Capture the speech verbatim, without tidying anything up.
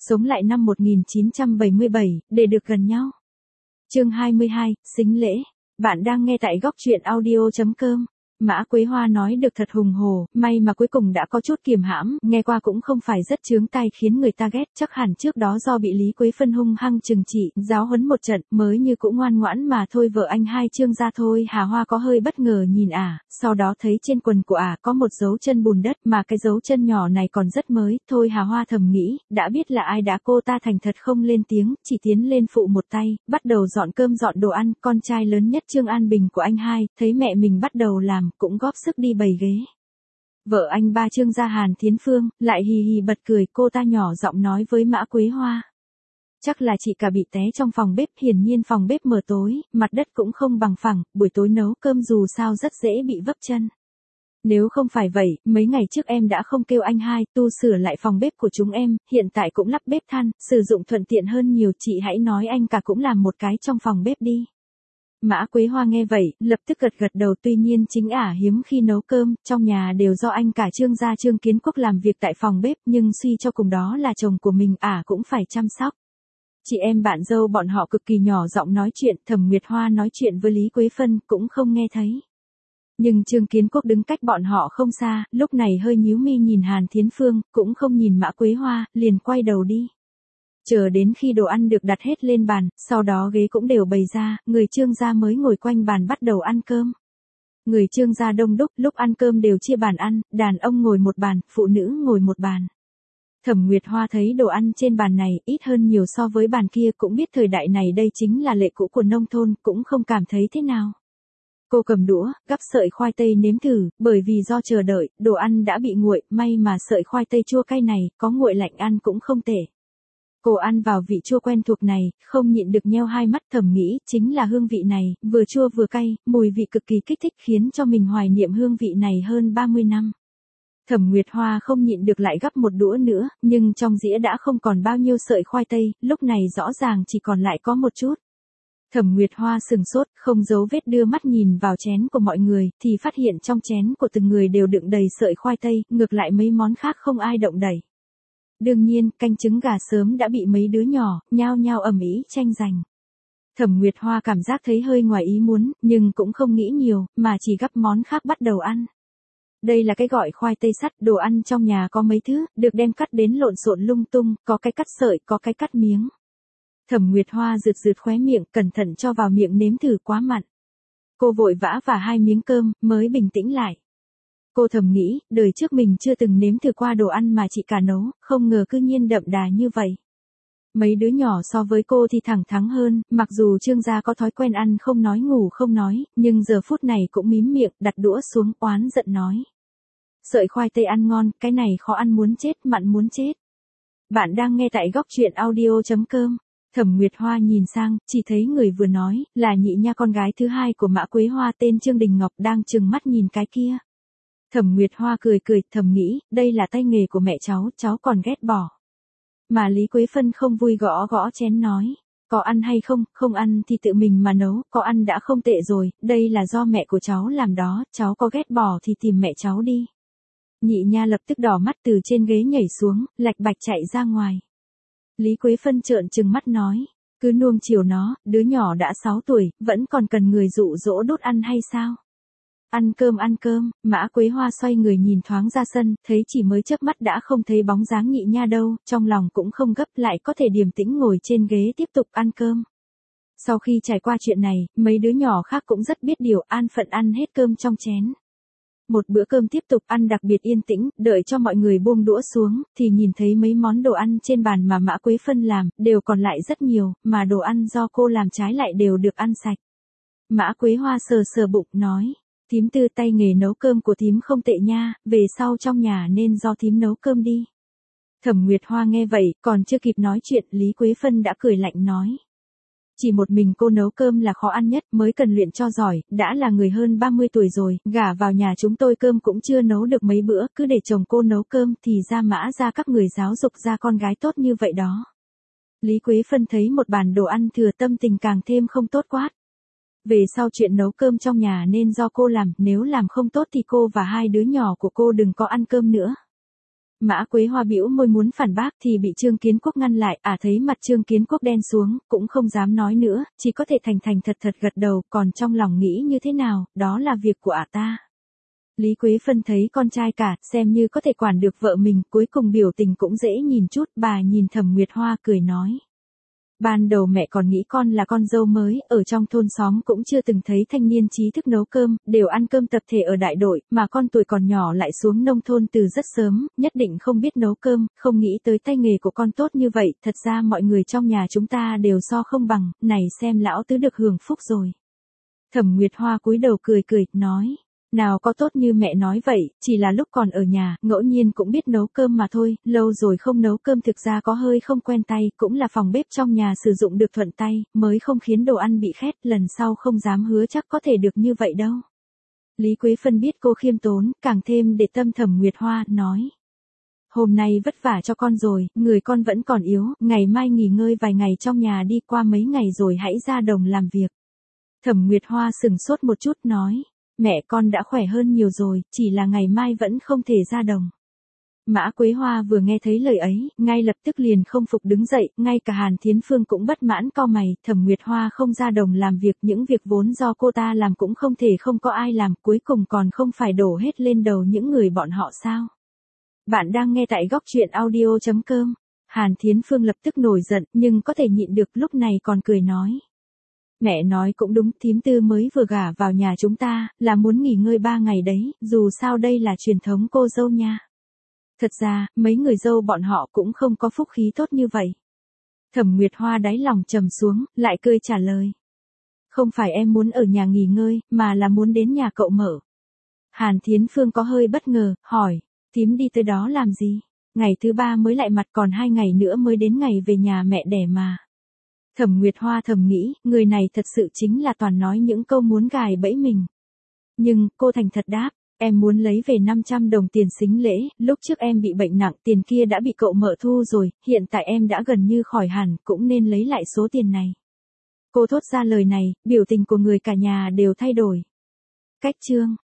Sống lại năm một nghìn chín trăm bảy mươi bảy, để được gần nhau. Chương hai mươi hai, sính lễ. Bạn đang nghe tại góc truyện audio chấm com. Mã Quế Hoa nói được thật hùng hồ, may mà cuối cùng đã có chút kiềm hãm, nghe qua cũng không phải rất chướng tai khiến người ta ghét, chắc hẳn trước đó do bị Lý Quế Phân hung hăng trừng trị, giáo huấn một trận, mới như cũng ngoan ngoãn mà thôi. Vợ anh hai Trương gia Thôi Hà Hoa có hơi bất ngờ nhìn ả, à, sau đó thấy trên quần của ả à có một dấu chân bùn đất, mà cái dấu chân nhỏ này còn rất mới. Thôi Hà Hoa thầm nghĩ, đã biết là ai đã, cô ta thành thật không lên tiếng, chỉ tiến lên phụ một tay, bắt đầu dọn cơm dọn đồ ăn. Con trai lớn nhất Trương An Bình của anh hai, thấy mẹ mình bắt đầu làm, cũng góp sức đi bày ghế. Vợ anh ba Trương gia Hàn Thiến Phương, lại hì hì bật cười, cô ta nhỏ giọng nói với Mã Quế Hoa. Chắc là chị cả bị té trong phòng bếp, hiển nhiên phòng bếp mờ tối, mặt đất cũng không bằng phẳng, buổi tối nấu cơm dù sao rất dễ bị vấp chân. Nếu không phải vậy, mấy ngày trước em đã không kêu anh hai tu sửa lại phòng bếp của chúng em, hiện tại cũng lắp bếp than, sử dụng thuận tiện hơn nhiều, chị hãy nói anh cả cũng làm một cái trong phòng bếp đi. Mã Quế Hoa nghe vậy, lập tức gật gật đầu, tuy nhiên chính ả hiếm khi nấu cơm, trong nhà đều do anh cả Trương gia Trương Kiến Quốc làm việc tại phòng bếp, nhưng suy cho cùng đó là chồng của mình, ả cũng phải chăm sóc. Chị em bạn dâu bọn họ cực kỳ nhỏ giọng nói chuyện, Thẩm Nguyệt Hoa nói chuyện với Lý Quế Phân cũng không nghe thấy. Nhưng Trương Kiến Quốc đứng cách bọn họ không xa, lúc này hơi nhíu mi nhìn Hàn Thiến Phương, cũng không nhìn Mã Quế Hoa, liền quay đầu đi. Chờ đến khi đồ ăn được đặt hết lên bàn, sau đó ghế cũng đều bày ra, người Trương gia mới ngồi quanh bàn bắt đầu ăn cơm. Người Trương gia đông đúc, lúc ăn cơm đều chia bàn ăn, đàn ông ngồi một bàn, phụ nữ ngồi một bàn. Thẩm Nguyệt Hoa thấy đồ ăn trên bàn này ít hơn nhiều so với bàn kia, cũng biết thời đại này đây chính là lệ cũ của nông thôn, cũng không cảm thấy thế nào. Cô cầm đũa, gắp sợi khoai tây nếm thử, bởi vì do chờ đợi, đồ ăn đã bị nguội, may mà sợi khoai tây chua cay này, có nguội lạnh ăn cũng không tệ. Cô ăn vào vị chua quen thuộc này, không nhịn được nheo hai mắt, thầm nghĩ, chính là hương vị này, vừa chua vừa cay, mùi vị cực kỳ kích thích khiến cho mình hoài niệm hương vị này hơn ba mươi năm. Thẩm Nguyệt Hoa không nhịn được lại gắp một đũa nữa, nhưng trong dĩa đã không còn bao nhiêu sợi khoai tây, lúc này rõ ràng chỉ còn lại có một chút. Thẩm Nguyệt Hoa sừng sốt, không giấu vết đưa mắt nhìn vào chén của mọi người, thì phát hiện trong chén của từng người đều đựng đầy sợi khoai tây, ngược lại mấy món khác không ai động đẩy. Đương nhiên, canh trứng gà sớm đã bị mấy đứa nhỏ, nhao nhao ầm ĩ tranh giành. Thẩm Nguyệt Hoa cảm giác thấy hơi ngoài ý muốn, nhưng cũng không nghĩ nhiều, mà chỉ gắp món khác bắt đầu ăn. Đây là cái gọi khoai tây sắt, đồ ăn trong nhà có mấy thứ, được đem cắt đến lộn xộn lung tung, có cái cắt sợi, có cái cắt miếng. Thẩm Nguyệt Hoa rượt rượt khóe miệng, cẩn thận cho vào miệng nếm thử, quá mặn. Cô vội vã và hai miếng cơm, mới bình tĩnh lại. Cô thầm nghĩ, đời trước mình chưa từng nếm thử qua đồ ăn mà chị cả nấu, không ngờ cư nhiên đậm đà như vậy. Mấy đứa nhỏ so với cô thì thẳng thắn hơn, mặc dù Trương gia có thói quen ăn không nói ngủ không nói, nhưng giờ phút này cũng mím miệng, đặt đũa xuống, oán giận nói. Sợi khoai tây ăn ngon, cái này khó ăn muốn chết, mặn muốn chết. Bạn đang nghe tại góc truyện audio chấm com. Thẩm Nguyệt Hoa nhìn sang, chỉ thấy người vừa nói, là nhị nha con gái thứ hai của Mã Quế Hoa tên Trương Đình Ngọc đang trừng mắt nhìn cái kia. Thẩm Nguyệt Hoa cười cười, thầm nghĩ, đây là tay nghề của mẹ cháu, cháu còn ghét bỏ. Mà Lý Quế Phân không vui gõ gõ chén nói, có ăn hay không, không ăn thì tự mình mà nấu, có ăn đã không tệ rồi, đây là do mẹ của cháu làm đó, cháu có ghét bỏ thì tìm mẹ cháu đi. Nhị nha lập tức đỏ mắt từ trên ghế nhảy xuống, lạch bạch chạy ra ngoài. Lý Quế Phân trợn trừng mắt nói, cứ nuông chiều nó, đứa nhỏ đã sáu tuổi, vẫn còn cần người dụ dỗ đút ăn hay sao? Ăn cơm ăn cơm, Mã Quế Hoa xoay người nhìn thoáng ra sân, thấy chỉ mới chớp mắt đã không thấy bóng dáng nhị nha đâu, trong lòng cũng không gấp, lại có thể điềm tĩnh ngồi trên ghế tiếp tục ăn cơm. Sau khi trải qua chuyện này, mấy đứa nhỏ khác cũng rất biết điều, an phận ăn hết cơm trong chén. Một bữa cơm tiếp tục ăn đặc biệt yên tĩnh, đợi cho mọi người buông đũa xuống, thì nhìn thấy mấy món đồ ăn trên bàn mà Mã Quế Phân làm, đều còn lại rất nhiều, mà đồ ăn do cô làm trái lại đều được ăn sạch. Mã Quế Hoa sờ sờ bụng, nói, thím Tư tay nghề nấu cơm của thím không tệ nha, về sau trong nhà nên do thím nấu cơm đi. Thẩm Nguyệt Hoa nghe vậy, còn chưa kịp nói chuyện, Lý Quế Phân đã cười lạnh nói. Chỉ một mình cô nấu cơm là khó ăn nhất, mới cần luyện cho giỏi, đã là người hơn ba mươi tuổi rồi, gả vào nhà chúng tôi cơm cũng chưa nấu được mấy bữa, cứ để chồng cô nấu cơm thì ra Mã ra các người giáo dục ra con gái tốt như vậy đó. Lý Quế Phân thấy một bàn đồ ăn thừa, tâm tình càng thêm không tốt quát. Về sau chuyện nấu cơm trong nhà nên do cô làm, nếu làm không tốt thì cô và hai đứa nhỏ của cô đừng có ăn cơm nữa. Mã Quế Hoa bĩu môi muốn phản bác thì bị Trương Kiến Quốc ngăn lại, à thấy mặt Trương Kiến Quốc đen xuống, cũng không dám nói nữa, chỉ có thể thành thành thật thật gật đầu, còn trong lòng nghĩ như thế nào, đó là việc của ả ta. Lý Quế Phân thấy con trai cả, xem như có thể quản được vợ mình, cuối cùng biểu tình cũng dễ nhìn chút, bà nhìn Thẩm Nguyệt Hoa cười nói. Ban đầu mẹ còn nghĩ con là con dâu mới, ở trong thôn xóm cũng chưa từng thấy thanh niên trí thức nấu cơm, đều ăn cơm tập thể ở đại đội, mà con tuổi còn nhỏ lại xuống nông thôn từ rất sớm, nhất định không biết nấu cơm, không nghĩ tới tay nghề của con tốt như vậy, thật ra mọi người trong nhà chúng ta đều so không bằng, này xem lão tứ được hưởng phúc rồi. Thẩm Nguyệt Hoa cúi đầu cười cười, nói. Nào có tốt như mẹ nói vậy, chỉ là lúc còn ở nhà, ngẫu nhiên cũng biết nấu cơm mà thôi, lâu rồi không nấu cơm thực ra có hơi không quen tay, cũng là phòng bếp trong nhà sử dụng được thuận tay, mới không khiến đồ ăn bị khét, lần sau không dám hứa chắc có thể được như vậy đâu. Lý Quế Phân biết cô khiêm tốn, càng thêm để tâm Thẩm Nguyệt Hoa, nói. Hôm nay vất vả cho con rồi, người con vẫn còn yếu, ngày mai nghỉ ngơi vài ngày trong nhà đi, qua mấy ngày rồi hãy ra đồng làm việc. Thẩm Nguyệt Hoa sừng sốt một chút, nói. Mẹ con đã khỏe hơn nhiều rồi, chỉ là ngày mai vẫn không thể ra đồng. Mã Quế Hoa vừa nghe thấy lời ấy, ngay lập tức liền không phục đứng dậy, ngay cả Hàn Thiến Phương cũng bất mãn cau mày, Thẩm Nguyệt Hoa không ra đồng làm việc, những việc vốn do cô ta làm cũng không thể không có ai làm, cuối cùng còn không phải đổ hết lên đầu những người bọn họ sao. Bạn đang nghe tại góc truyện audio chấm com. Hàn Thiến Phương lập tức nổi giận, nhưng có thể nhịn được, lúc này còn cười nói. Mẹ nói cũng đúng, thím Tư mới vừa gả vào nhà chúng ta, là muốn nghỉ ngơi ba ngày đấy, dù sao đây là truyền thống cô dâu nha. Thật ra, mấy người dâu bọn họ cũng không có phúc khí tốt như vậy. Thẩm Nguyệt Hoa đáy lòng trầm xuống, lại cười trả lời. Không phải em muốn ở nhà nghỉ ngơi, mà là muốn đến nhà cậu mở. Hàn Thiến Phương có hơi bất ngờ, hỏi, thím đi tới đó làm gì? Ngày thứ ba mới lại mặt, còn hai ngày nữa mới đến ngày về nhà mẹ đẻ mà. Thẩm Nguyệt Hoa thầm nghĩ, người này thật sự chính là toàn nói những câu muốn gài bẫy mình. Nhưng, cô thành thật đáp, em muốn lấy về năm trăm đồng tiền sính lễ, lúc trước em bị bệnh nặng, tiền kia đã bị cậu mợ thu rồi, hiện tại em đã gần như khỏi hẳn, cũng nên lấy lại số tiền này. Cô thốt ra lời này, biểu tình của người cả nhà đều thay đổi. Cách chương